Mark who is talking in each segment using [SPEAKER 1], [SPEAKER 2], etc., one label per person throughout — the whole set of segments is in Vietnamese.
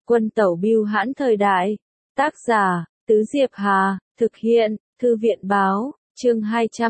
[SPEAKER 1] Quân tẩu bưu hãn thời đại. Tác giả, Tứ Diệp Hà, thực hiện, Thư viện báo, chương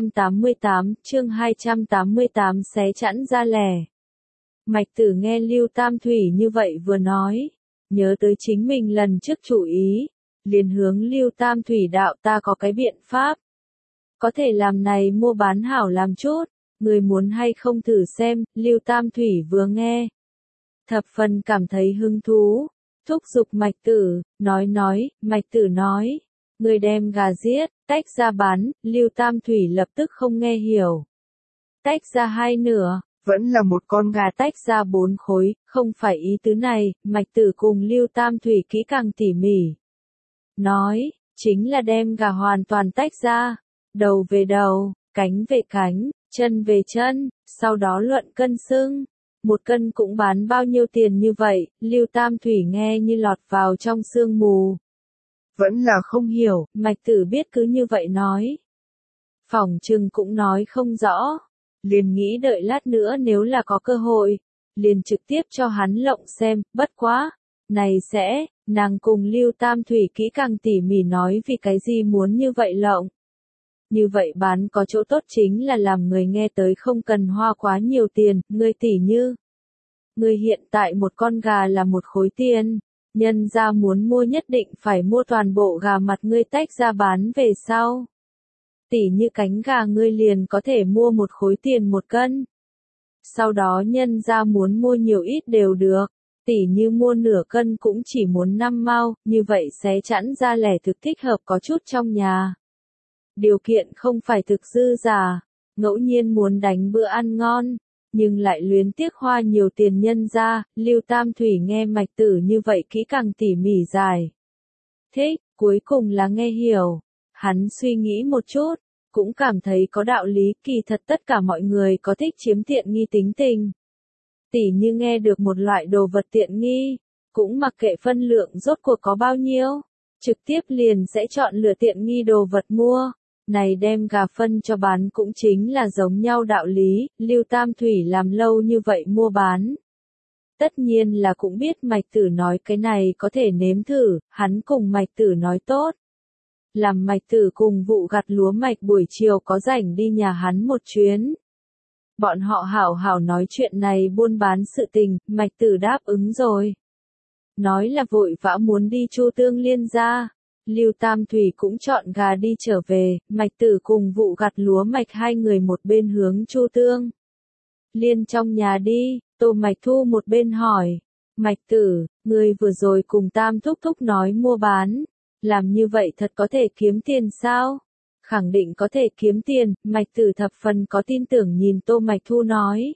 [SPEAKER 1] 288 xé chẵn ra lẻ. Mạch Tử nghe Lưu Tam Thủy như vậy vừa nói, nhớ tới chính mình lần trước chủ ý, liền hướng Lưu Tam Thủy đạo ta có cái biện pháp. Có thể làm này mua bán hảo làm chút, người muốn hay không thử xem, Lưu Tam Thủy vừa nghe. Thập phần cảm thấy hứng thú, thúc giục Mạch Tử, Mạch Tử nói, người đem gà giết, tách ra bán, Lưu Tam Thủy lập tức không nghe hiểu. Tách ra hai nửa, vẫn là một con gà tách ra 4 khối, không phải ý tứ này, Mạch Tử cùng Lưu Tam Thủy kỹ càng tỉ mỉ. Nói, chính là đem gà hoàn toàn tách ra, đầu về đầu, cánh về cánh, chân về chân, sau đó luận cân xưng. 1 cân cũng bán bao nhiêu tiền như vậy, Lưu Tam Thủy nghe như lọt vào trong sương mù. Vẫn là không hiểu, Mạch Tử biết cứ như vậy nói. Phỏng chừng cũng nói không rõ, liền nghĩ đợi lát nữa nếu là có cơ hội, liền trực tiếp cho hắn lộng xem, bất quá. Này sẽ, nàng cùng Lưu Tam Thủy kỹ càng tỉ mỉ nói vì cái gì muốn như vậy lộng. Như vậy bán có chỗ tốt chính là làm người nghe tới không cần hoa quá nhiều tiền, người tỉ như. Người hiện tại một con gà là 1 khối tiền, nhân ra muốn mua nhất định phải mua toàn bộ gà mặt ngươi tách ra bán về sau. Tỉ như cánh gà ngươi liền có thể mua 1 khối tiền 1 cân. Sau đó nhân ra muốn mua nhiều ít đều được, tỉ như mua nửa cân cũng chỉ muốn 5 mao, như vậy xé chẵn ra lẻ thực thích hợp có chút trong nhà. Điều kiện không phải thực dư giả, ngẫu nhiên muốn đánh bữa ăn ngon, nhưng lại luyến tiếc hoa nhiều tiền nhân ra, Lưu Tam Thủy nghe Mạch Tử như vậy kỹ càng tỉ mỉ dài. Thích, cuối cùng là nghe hiểu, hắn suy nghĩ một chút, cũng cảm thấy có đạo lý, kỳ thật tất cả mọi người có thích chiếm tiện nghi tính tình. Tỉ như nghe được một loại đồ vật tiện nghi, cũng mặc kệ phân lượng rốt cuộc có bao nhiêu, trực tiếp liền sẽ chọn lựa tiện nghi đồ vật mua. Này đem gà phân cho bán cũng chính là giống nhau đạo lý, Lưu Tam Thủy làm lâu như vậy mua bán. Tất nhiên là cũng biết Mạch Tử nói cái này có thể nếm thử, hắn cùng Mạch Tử nói tốt. Làm Mạch Tử cùng vụ gặt lúa mạch buổi chiều có rảnh đi nhà hắn một chuyến. Bọn họ hảo hảo nói chuyện này buôn bán sự tình, Mạch Tử đáp ứng rồi. Nói là vội vã muốn đi Chu Tương Liên ra. Lưu Tam Thủy cũng chọn gà đi trở về, Mạch Tử cùng vụ gặt lúa mạch hai người một bên hướng Chu Tương Liên trong nhà đi, Tô Mạch Thu một bên hỏi, Mạch Tử, ngươi vừa rồi cùng Tam Thúc Thúc nói mua bán, làm như vậy thật có thể kiếm tiền sao? Khẳng định có thể kiếm tiền, Mạch Tử thập phần có tin tưởng nhìn Tô Mạch Thu nói.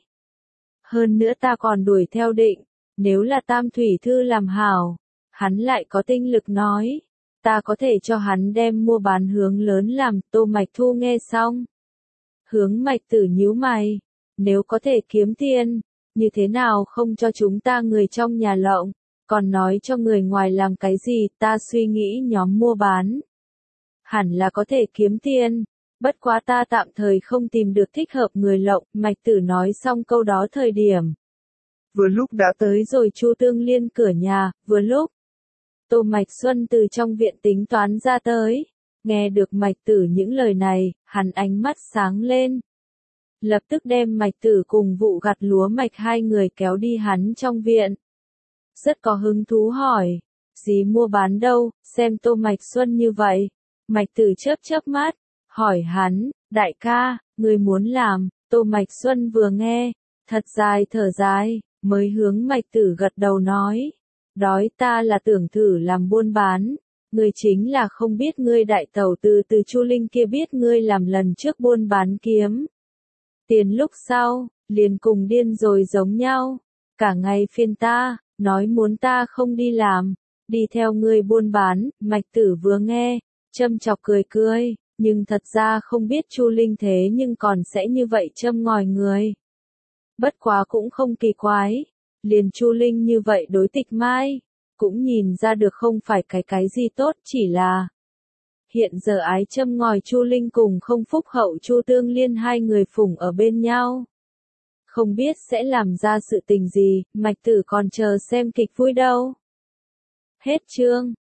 [SPEAKER 1] Hơn nữa ta còn đuổi theo định, nếu là Tam Thủy Thư làm hảo, hắn lại có tinh lực nói. Ta có thể cho hắn đem mua bán hướng lớn làm, Tô Mạch Thu nghe xong. Hướng Mạch Tử nhíu mày, nếu có thể kiếm tiền, như thế nào không cho chúng ta người trong nhà lộng, còn nói cho người ngoài làm cái gì, ta suy nghĩ nhóm mua bán. Hẳn là có thể kiếm tiền, bất quá ta tạm thời không tìm được thích hợp người lộng, Mạch Tử nói xong câu đó thời điểm. Vừa lúc đã tới rồi Chu Tương Liên cửa nhà, vừa lúc. Tô Mạch Xuân từ trong viện tính toán ra tới, nghe được Mạch Tử những lời này, hắn ánh mắt sáng lên. Lập tức đem Mạch Tử cùng vụ gặt lúa mạch hai người kéo đi hắn trong viện. Rất có hứng thú hỏi, gì mua bán đâu, xem Tô Mạch Xuân như vậy. Mạch Tử chớp chớp mắt, hỏi hắn, đại ca, người muốn làm, Tô Mạch Xuân vừa nghe, thật dài thở dài, mới hướng Mạch Tử gật đầu nói. Đói ta là tưởng thử làm buôn bán, ngươi chính là không biết ngươi đại tẩu từ Chu Linh kia biết ngươi làm lần trước buôn bán kiếm. Tiền lúc sau, liền cùng điên rồi giống nhau, cả ngày phiền ta, nói muốn ta không đi làm, đi theo ngươi buôn bán, Mạch Tử vừa nghe, châm chọc cười cười, nhưng thật ra không biết Chu Linh thế nhưng còn sẽ như vậy châm ngòi người. Bất quá cũng không kỳ quái. Liền Chu Linh như vậy đối Tịch Mai, cũng nhìn ra được không phải cái gì tốt, chỉ là hiện giờ ái châm ngòi Chu Linh cùng không phúc hậu Chu Tương Liên hai người phủng ở bên nhau. Không biết sẽ làm ra sự tình gì, Mạch Tử còn chờ xem kịch vui đâu. Hết chương.